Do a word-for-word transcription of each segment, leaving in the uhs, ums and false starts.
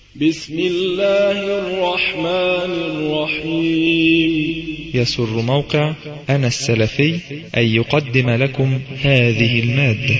بسم الله الرحمن الرحيم. يسر موقع أنا السلفي أن يقدم لكم هذه المادة.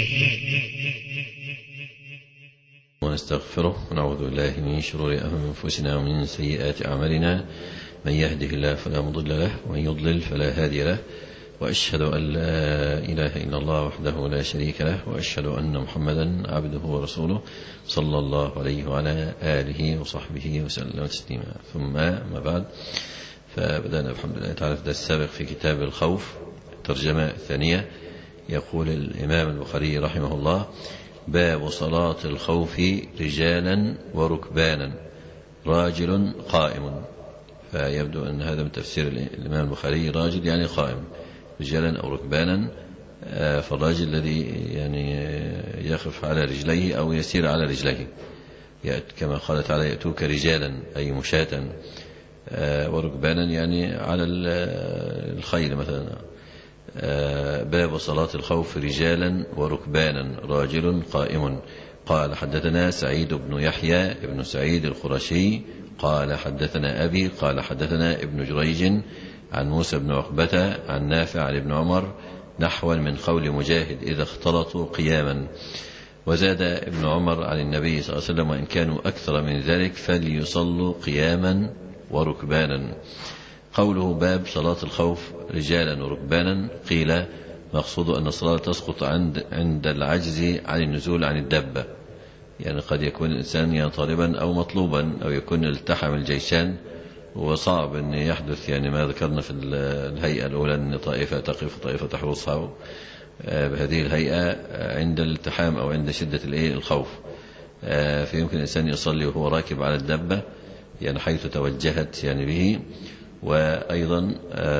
ونستغفره ونعوذ بالله من شرور أنفسنا ومن سيئات أعمالنا، من يهده الله فلا مضل له ومن يضلل فلا هادي له، وأشهد أن لا إله إلا الله وحده لا شريك له، وأشهد أن محمدا عبده ورسوله صلى الله عليه وعلى آله وصحبه وسلم تسليما. ثم ما بعد، فبدأنا بحمد الله تعالى في درس السابق في كتاب الخوف الترجمة الثانية. يقول الإمام البخاري رحمه الله: باب صلاة الخوف رجالا وركبانا راجل قائم. فيبدو أن هذا من تفسير الإمام البخاري، راجل يعني قائم، رجالا أو ركبانا، فالراجل الذي يعني يخف على رجليه أو يسير على رجليه، كما قال تعالى: يأتوك رجالا أي مشاة، وركبانا يعني على الخيل مثلا. باب صلاة الخوف رجالا وركبانا راجل قائم. قال: حدثنا سعيد بن يحيى بن سعيد القرشي قال: حدثنا أبي قال: حدثنا ابن جريج عن موسى بن عقبة عن نافع عن ابن عمر نحوا من قول مجاهد: إذا اختلطوا قياما. وزاد ابن عمر عن النبي صلى الله عليه وسلم: وإن كانوا أكثر من ذلك فليصلوا قياما وركبانا. قوله باب صلاة الخوف رجالا وركبانا، قيل مقصود أن الصلاة تسقط عند عند العجز عن النزول عن الدابة، يعني قد يكون الإنسان يعني طالبا أو مطلوبا، أو يكون التحم الجيشان وصعب أن يحدث يعني ما ذكرنا في الهيئة الأولى أن طائفة تقف وطائفة تحرسها بهذه الهيئة عند الالتحام أو عند شدة الخوف. فيمكن الإنسان يصلي وهو راكب على الدابة، يعني حيث توجهت يعني به، وأيضا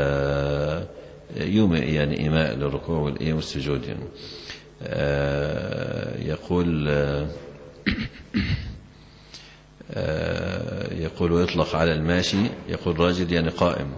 يومئ يعني إيماء للركوع والسجود. يعني يقول يقول ويطلق على الماشي، يقول راجل يعني قائم.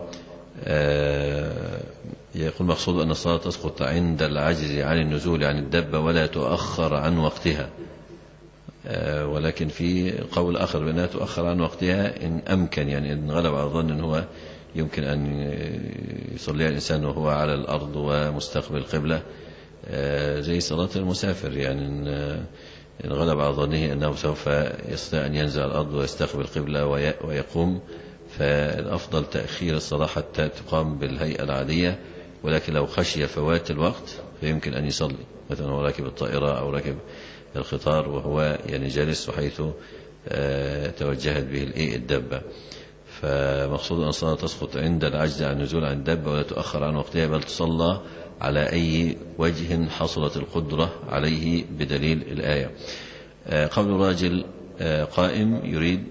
يقول مقصود أن الصلاة تسقط عند العجز عن النزول عن الدابة ولا تؤخر عن وقتها، ولكن في قول آخر بأنها تؤخر عن وقتها إن أمكن، يعني إن غلب على الظن أن هو يمكن أن يصلي الإنسان وهو على الأرض ومستقبل القبلة، زي صلاة المسافر، يعني إن غلب على ظنه أنه سوف يستطيع أن ينزل على الأرض ويستقبل القبلة ويقوم، فالأفضل تأخير الصلاة حتى تقام بالهيئة العادية. ولكن لو خشي فوات الوقت فيمكن أن يصلي، مثلا هو راكب الطائرة أو راكب القطار وهو يعني جالس وحيث توجهت به الدابة. فمقصود أن الصلاة تسقط عند العجز عن النزول عن الدابة ولا تؤخر عن وقتها، بل تصلى على أي وجه حصلت القدرة عليه بدليل الآية. قول راجل قائم يريد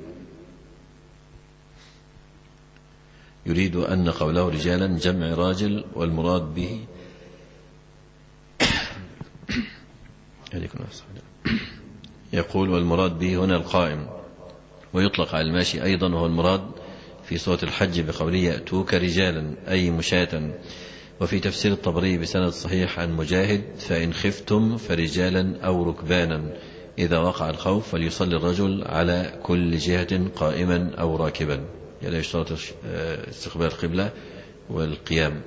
يريد أن قوله رجالا جمع راجل، والمراد به يقول والمراد به هنا القائم. ويطلق على الماشي أيضا، وهو المراد في سورة الحج بقوله: يأتوك رجالا أي مشاة. وفي تفسير الطبري بسند صحيح عن مجاهد: فإن خفتم فرجالا أو ركبانا، إذا وقع الخوف فليصلي الرجل على كل جهة قائما أو راكبا، يعني يشترط استقبال القبلة والقيام.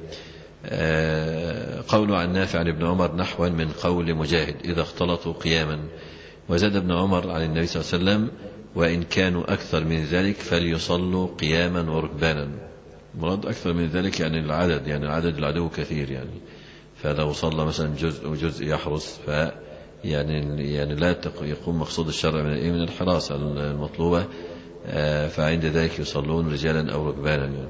قول عن نافع عن ابن عمر نحوا من قول مجاهد: إذا اختلطوا قياما. وزاد ابن عمر عن النبي صلى الله عليه وسلم: وإن كانوا أكثر من ذلك فليصلوا قياما وركبانا. مراد أكثر من ذلك يعني العدد، يعني العدد العدو كثير، يعني فلو صلى مثلا جزء وجزء يحرس، ف يعني يعني لا يقوم مقصود الشرع من من الحراسة المطلوبة، فعند ذلك يصلون رجالا أو ركبانا. يعني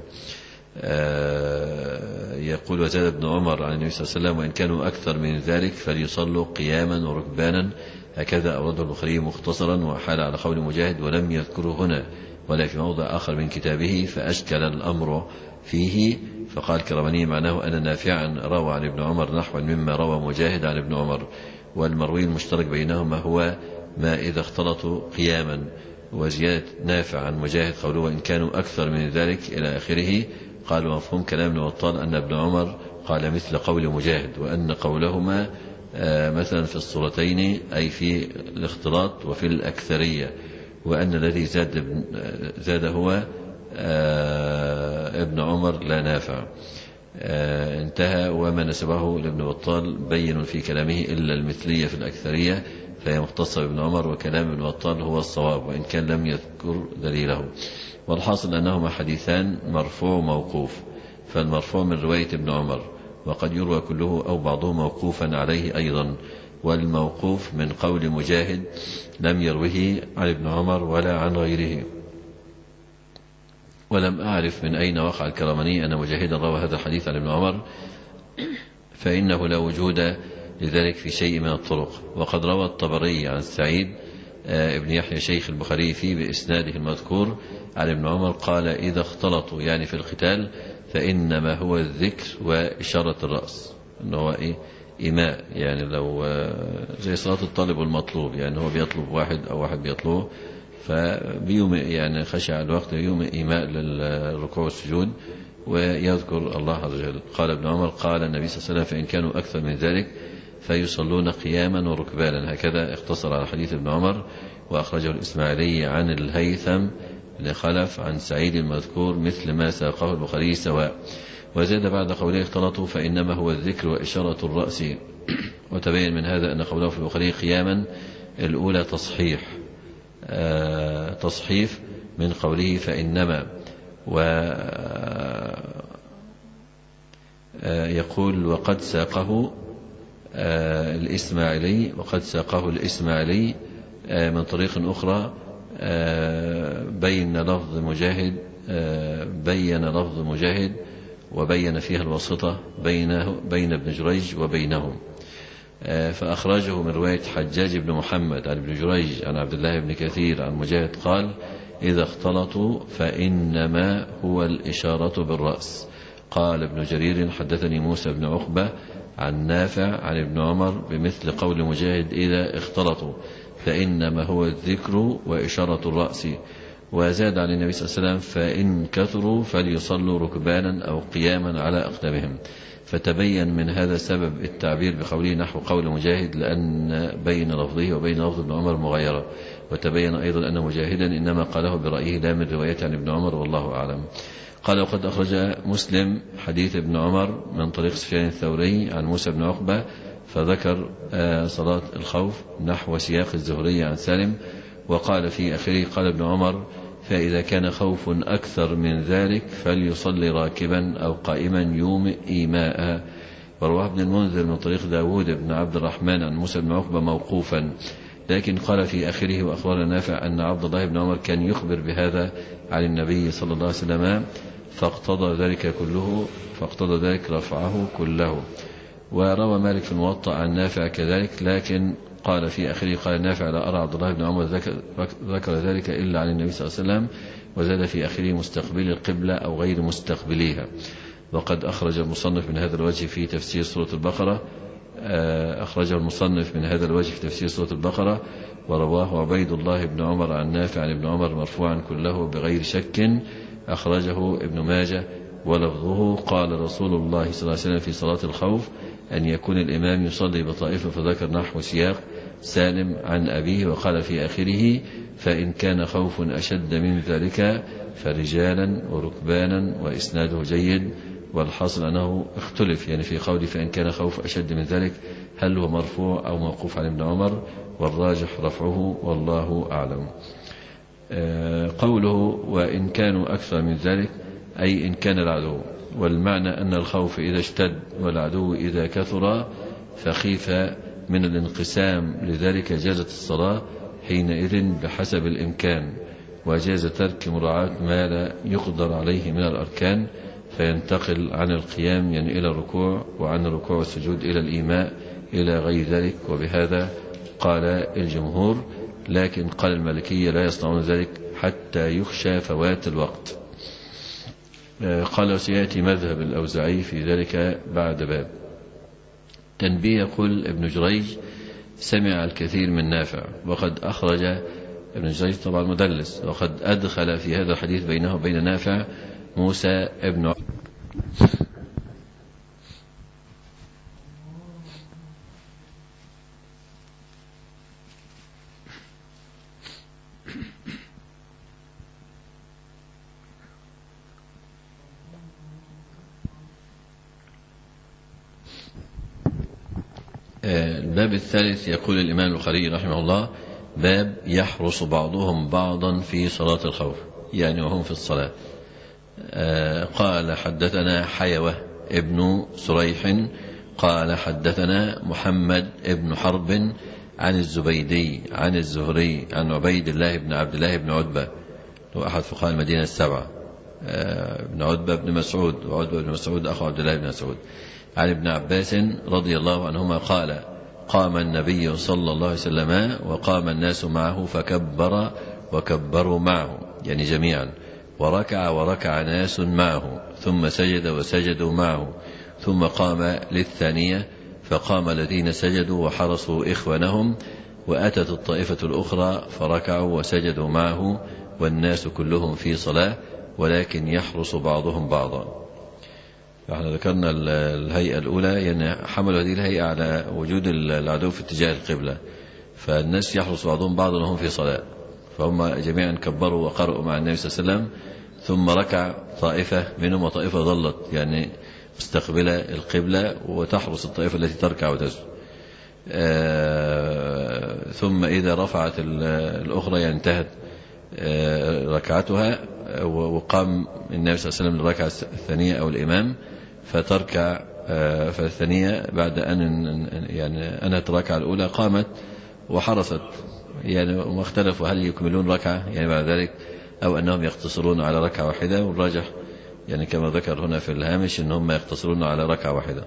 يقول وزاد ابن عمر عن النبي صلى الله عليه وسلم: وإن كانوا أكثر من ذلك فليصلوا قياما وركبانا. هكذا أورده البخاري مختصرا، وحال على قول مجاهد ولم يذكره هنا ولا في موضع آخر من كتابه، فأشكل الأمر فيه، فقال كرماني: معناه أن نافعا روى عن ابن عمر نحو مما روى مجاهد عن ابن عمر، والمروي المشترك بينهما هو ما إذا اختلطوا قياما. وزيادة نافع عن مجاهد قوله: وإن كانوا أكثر من ذلك إلى آخره. قال: ومفهوم كلام ابن بطال أن ابن عمر قال مثل قول مجاهد، وأن قولهما مثلا في الصورتين أي في الاختلاط وفي الأكثرية، وأن الذي زاد, زاد هو ابن عمر لا نافع. انتهى. وما نسبه لابن بطال بين في كلامه إلا المثلية في الأكثرية فهي مختصة بابن عمر، وكلام ابن بطال هو الصواب وإن كان لم يذكر دليله. والحاصل أنهما حديثان مرفوع موقوف، فالمرفوع من رواية ابن عمر وقد يروى كله أو بعضه موقوفا عليه أيضا، والموقوف من قول مجاهد لم يروه عن ابن عمر ولا عن غيره. ولم أعرف من أين وقع الكرماني أن مجاهدا روى هذا الحديث عن ابن عمر، فإنه لا وجود لذلك في شيء من الطرق. وقد روى الطبري عن سعيد ابن يحيى شيخ البخاري فيه بإسناده المذكور عن ابن عمر قال إذا اختلطوا يعني في القتال فإنما هو الذكر وإشارة الرأس، أنه هو إيه إيماء، يعني لو زي صلاة الطالب والمطلوب، يعني هو بيطلب واحد أو واحد بيطلبه فبيوم يعني خشع الوقت يوم إيماء للركوع والسجود ويذكر الله عز وجل. قال ابن عمر قال النبي صلى الله عليه وسلم فإن كانوا أكثر من ذلك فيصلون قياما وركبانا. هكذا اختصر على حديث ابن عمر. وأخرجه الإسماعيلي عن الهيثم لخلف عن سعيد المذكور مثل ما ساقه البخاري سواء. وزاد بعد قوله اختلطوا فإنما هو الذكر وإشارة الرأس. وتبين من هذا أن قوله في البخاري قياما الأولى تصحيح آه تصحيف من قوله فإنما، ويقول وقد ساقه آه الإسماعيلي وقد ساقه الإسماعيلي آه من طريق أخرى آه بين لفظ مجاهد آه بين لفظ مجاهد وبين فيها الواسطة بينه بين ابن جريج وبينهم. فأخرجه من رواية حجاج بن محمد عن ابن جريج عن عبد الله بن كثير عن مجاهد قال إذا اختلطوا فإنما هو الإشارة بالرأس. قال ابن جرير حدثني موسى بن عقبة عن نافع عن ابن عمر بمثل قول مجاهد إذا اختلطوا فإنما هو الذكر وإشارة الرأس. وزاد عن النبي صلى الله عليه وسلم فإن كثروا فليصلوا ركبانا أو قياما على أقدامهم. فتبين من هذا سبب التعبير بقوله نحو قول مجاهد لأن بين لفظه وبين لفظ ابن عمر مغايرة. وتبين أيضا أن مجاهدا إنما قاله برأيه لا من رواية عن ابن عمر والله أعلم. قال وقد أخرج مسلم حديث ابن عمر من طريق سفيان الثوري عن موسى بن عقبة فذكر صلاة الخوف نحو سياق الزهري عن سالم. وقال في آخره قال ابن عمر فإذا كان خوف أكثر من ذلك فليصلي راكبا أو قائما يوم إيماء. ورواه ابن المنذر من طريق داود بن عبد الرحمن عن موسى بن عقبة موقوفا، لكن قال في آخره وأخبر نافع أن عبد الله بن عمر كان يخبر بهذا عن النبي صلى الله عليه وسلم فاقتضى ذلك كله فاقتضى ذلك رفعه كله. وروى مالك في الموطأ عن نافع كذلك، لكن قال في آخره قال نافع لا أرى عبد الله بن عمر ذكر, ذكر ذلك إلا عن النبي صلى الله عليه وسلم. وزاد في آخره مستقبل القبلة أو غير مستقبليها. وقد أخرج المصنف من هذا الوجه في تفسير سورة البقرة أخرجه المصنف من هذا الوجه في تفسير سورة البقرة ورواه عبيد الله بن عمر عن نافع عن ابن عمر مرفوعا كله بغير شك. أخرجه ابن ماجه ولفظه قال رسول الله صلى الله عليه وسلم في صلاة الخوف أن يكون الإمام يصلي بطائفة فذكر نحو سياق سالم عن أبيه. وقال في آخره فإن كان خوف أشد من ذلك فرجالا وركبانا وإسناده جيد. والحاصل أنه اختلف يعني في قوله فإن كان خوف أشد من ذلك هل هو مرفوع أو موقوف عن ابن عمر، والراجح رفعه والله أعلم. قوله وإن كانوا أكثر من ذلك أي إن كان العدو، والمعنى أن الخوف إذا اشتد والعدو إذا كثر فخيف من الانقسام، لذلك جازت الصلاة حينئذ بحسب الإمكان، وجاز ترك مراعاة ما لا يقدر عليه من الأركان فينتقل عن القيام يعني إلى الركوع، وعن الركوع والسجود إلى الإيماء إلى غير ذلك. وبهذا قال الجمهور، لكن قال المالكية لا يصنعون ذلك حتى يخشى فوات الوقت. قال وسيأتي مذهب الأوزاعي في ذلك بعد باب. تنبيه يقول ابن جريج سمع الكثير من نافع، وقد أخرج ابن جريج طبعا مدلس، وقد أدخل في هذا الحديث بينه وبين نافع موسى ابن عقبة. الباب الثالث يقول الإمام البخاري رحمه الله: باب يحرس بعضهم بعضا في صلاة الخوف، يعني وهم في الصلاة. قال: حدثنا حيوة ابن سريح قال: حدثنا محمد ابن حرب عن الزبيدي عن الزهري عن عبيد الله بن عبد الله بن عتبة، هو أحد فقهاء المدينة السبعة، ابن عتبة بن مسعود، وعتبة بن مسعود أخو عبد الله بن مسعود، عن ابن عباس رضي الله عنهما قال: قام النبي صلى الله عليه وسلم وقام الناس معه فكبر وكبروا معه، يعني جميعا، وركع وركع ناس معه، ثم سجد وسجدوا معه، ثم قام للثانية فقام الذين سجدوا وحرسوا إخوانهم، وأتت الطائفة الأخرى فركعوا وسجدوا معه، والناس كلهم في صلاة ولكن يحرس بعضهم بعضا. فاحنا ذكرنا الهيئة الأولى، يعني حملوا هذه الهيئة على وجود العدو في اتجاه القبلة، فالناس يحرس بعضهم بعضا وهم في صلاة، فهم جميعا كبروا وقرأوا مع النبي صلى الله عليه وسلم، ثم ركع طائفة منهم وطائفة ظلت يعني مستقبلة القبلة وتحرس الطائفة التي تركع وتسجد. آه ثم إذا رفعت الأخرى يعني انتهت آه ركعتها، وقام النبي صلى الله عليه وسلم للركعة الثانية أو الإمام فتركع، آه فالثانية بعد أن يعني أنهت الركعة الأولى قامت وحرست، يعني وما اختلفوا هل يكملون ركعة يعني بعد ذلك أو أنهم يقتصرون على ركعة واحدة، والراجح يعني كما ذكر هنا في الهامش أنهم يقتصرون على ركعة واحدة.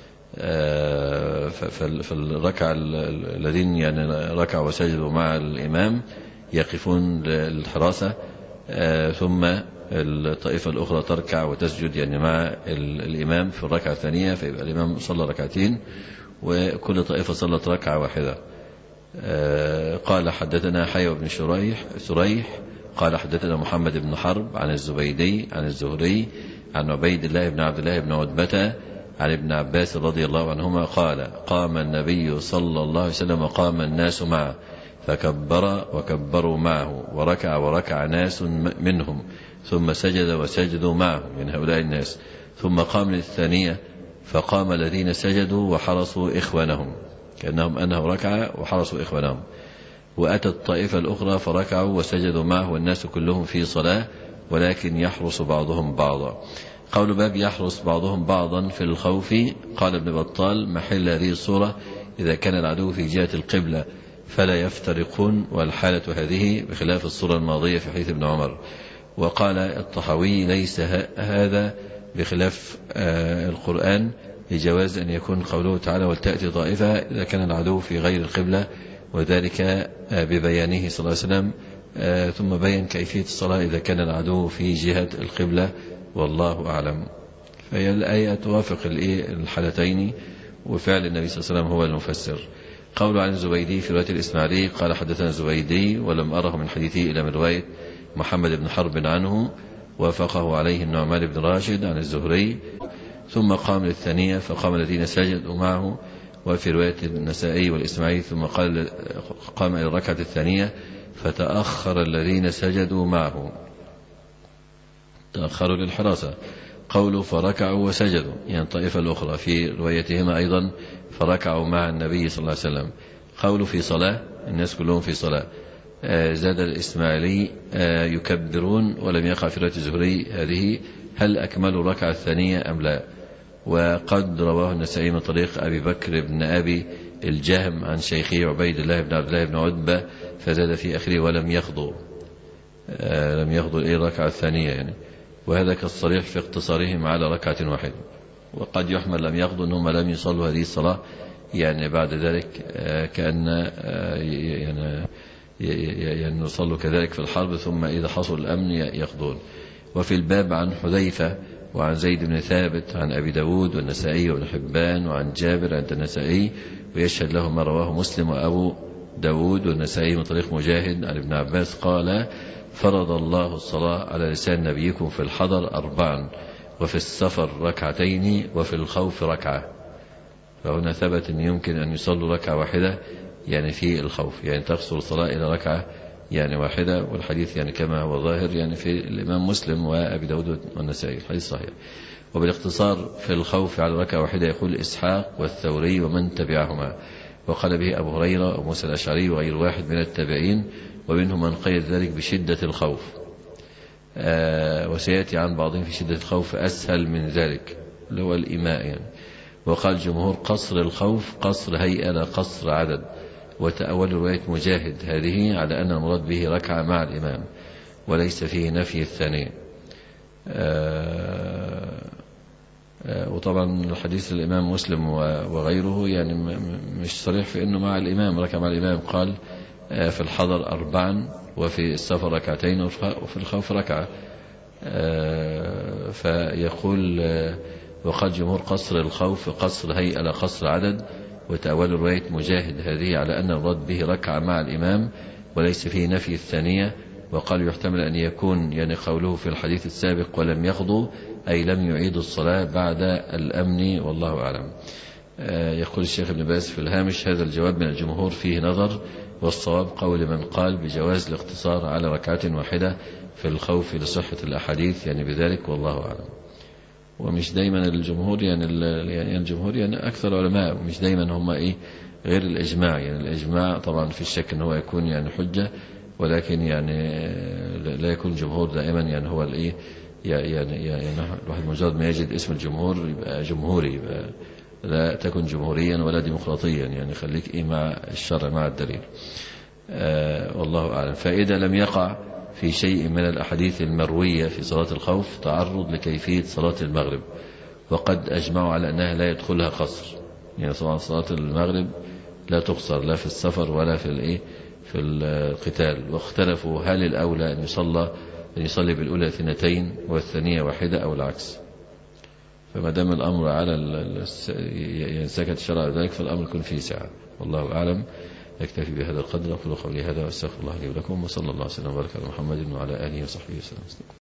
فالركعة الذين يعني ركعوا وسجدوا مع الإمام يقفون للحراسة، ثم الطائفة الأخرى تركع وتسجد يعني مع الإمام في الركعة الثانية، فيبقى الإمام صلى ركعتين وكل طائفة صلت ركعة واحدة. قال: حدثنا حيوة بن شريح سريح قال: حدثنا محمد بن حرب عن الزبيدي عن الزهري عن عبيد الله بن عبد الله بن عتبة عن ابن عباس رضي الله عنهما قال: قام النبي صلى الله عليه وسلم وقام الناس معه فكبر وكبروا معه، وركع وركع ناس منهم، ثم سجد وسجدوا معه من هؤلاء الناس، ثم قام للثانية فقام الذين سجدوا وحرسوا إخوانهم، كأنهم أنهوا ركعة وحرسوا إخوانهم، وأتت الطائفة الأخرى فركعوا وسجدوا معه، والناس كلهم في صلاة ولكن يحرس بعضهم بعضا. قول باب يحرس بعضهم بعضا في الخوف، قال ابن بطال: محل هذه الصورة إذا كان العدو في جهة القبلة فلا يفترقون، والحالة هذه بخلاف الصورة الماضية في حديث ابن عمر. وقال الطحاوي: ليس هذا بخلاف القرآن لجواز أن يكون قوله تعالى: ولتأتي طائفة إذا كان العدو في غير القبلة، وذلك ببيانه صلى الله عليه وسلم، ثم بين كيفية الصلاة إذا كان العدو في جهة القبلة، والله أعلم. فهي الآية توافق الحالتين، وفعل النبي صلى الله عليه وسلم هو المفسر. قول عن الزبيدي في رواية الإسماعيلي قال: حدثنا الزبيدي ولم أره من حديثه إلى من رواية محمد بن حرب عنه، وافقه عليه النعمان بن راشد عن الزهري، ثم قام للثانية فقام الذين سجدوا معه، وفي رواية النسائي والإسماعيلي ثم قال قام إلى الركعة الثانية فتأخر الذين سجدوا معه، تأخروا للحراسة. قولوا فركعوا وسجدوا يعني الطائفة الأخرى في روايتهما أيضا فركعوا مع النبي صلى الله عليه وسلم. قولوا في صلاة، الناس كلهم في صلاة. زاد الإسماعيلي يكبرون، ولم يقع في رواية الزهري هذه هل أكملوا الركعة الثانية أم لا. وقد رواه النسائي من طريق أبي بكر بن أبي الجهم عن شيخه عبيد الله بن عبد الله بن عتبة، فزاد في آخره ولم يخضوا، لم يخضوا إلى الركعة الثانية يعني، وهذا كالصريح في اقتصارهم على ركعة واحدة. وقد يحمل لم يخضوا أنهم لم يصلوا هذه الصلاة يعني بعد ذلك، كأن يعني يعني يصلوا كذلك في الحرب، ثم إذا حصل الأمن يخضون. وفي الباب عن حذيفة وعن زيد بن ثابت عن أبي داود والنسائي وابن حبان وعن جابر عند النسائي، ويشهد له ما رواه مسلم وأبو داود والنسائي من طريق مجاهد عن ابن عباس قال: فرض الله الصلاة على لسان نبيكم في الحضر أربعا، وفي السفر ركعتين، وفي الخوف ركعة. فهنا ثبت أن يمكن أن يصلوا ركعة واحدة يعني في الخوف، يعني تقصر الصلاة إلى ركعة يعني واحدة، والحديث يعني كما هو ظاهر يعني في الإمام مسلم وأبي داود والنسائي الحديث صحيح. وبالاختصار في الخوف على ركعة واحدة يقول إسحاق والثوري ومن تبعهما، وقال به أبو هريرة وموسى الأشعري وغير واحد من التابعين، ومنهم من قيد ذلك بشدة الخوف. آه وسيأتي عن بعضهم في شدة الخوف أسهل من ذلك اللي هو الإيماء يعني. وقال جمهور قصر الخوف قصر هيئة لا قصر عدد. وتأول رواية مجاهد هذه على أن المراد به ركعة مع الإمام وليس فيه نفي الثانية. آه آه وطبعا الحديث الإمام مسلم وغيره يعني مش صريح في أنه مع الإمام ركعة مع الإمام، قال آه في الحضر أربعا وفي السفر ركعتين وفي الخوف ركعة. آه فيقول آه وقال جمهور قصر الخوف قصر هيئة لا قصر عدد. وتأول رواية مجاهد هذه على أن المراد به ركعة مع الإمام وليس فيه نفي الثانية. وقال يحتمل أن يكون يعني قوله في الحديث السابق ولم يقضوا أي لم يعيدوا الصلاة بعد الأمن والله أعلم. يقول الشيخ ابن باز في الهامش هذا الجواب من الجمهور فيه نظر، والصواب قول من قال بجواز الاقتصار على ركعة واحدة في الخوف لصحة الأحاديث يعني بذلك والله أعلم. ومش دايما الجمهور يعني يعني الجمهور يعني أكثر العلماء مش دايما هم إيه غير الإجماع، يعني الإجماع طبعا في الشك أنه هو يكون يعني حجة، ولكن يعني لا يكون جمهور دائما يعني هو الإيه يعني يعني الواحد مجرد ما يجد اسم الجمهور يبقى جمهوري، يبقى لا تكن جمهوريا ولا ديمقراطيا، يعني خليك إيه مع الشرع مع الدليل. آه والله أعلم. فإذا لم يقع في شيء من الأحاديث المروية في صلاة الخوف تعرض لكيفية صلاة المغرب، وقد أجمعوا على أنها لا يدخلها قصر، يعني طبعا صلاة المغرب لا تقصر لا في السفر ولا في الإيه في القتال. واختلفوا هل الأولى أن يصلى أن يصلي بالأولى اثنتين والثانية واحدة أو العكس. فما دام الأمر على يعني سكت الشرع ذلك فالأمر يكون فيه سعة والله أعلم. يكتفي بهذا القدر. أقول قولي هذا وأستغفر الله لي ولكم، وصلى الله وسلم وبارك على محمد وعلى آله وصحبه وسلم.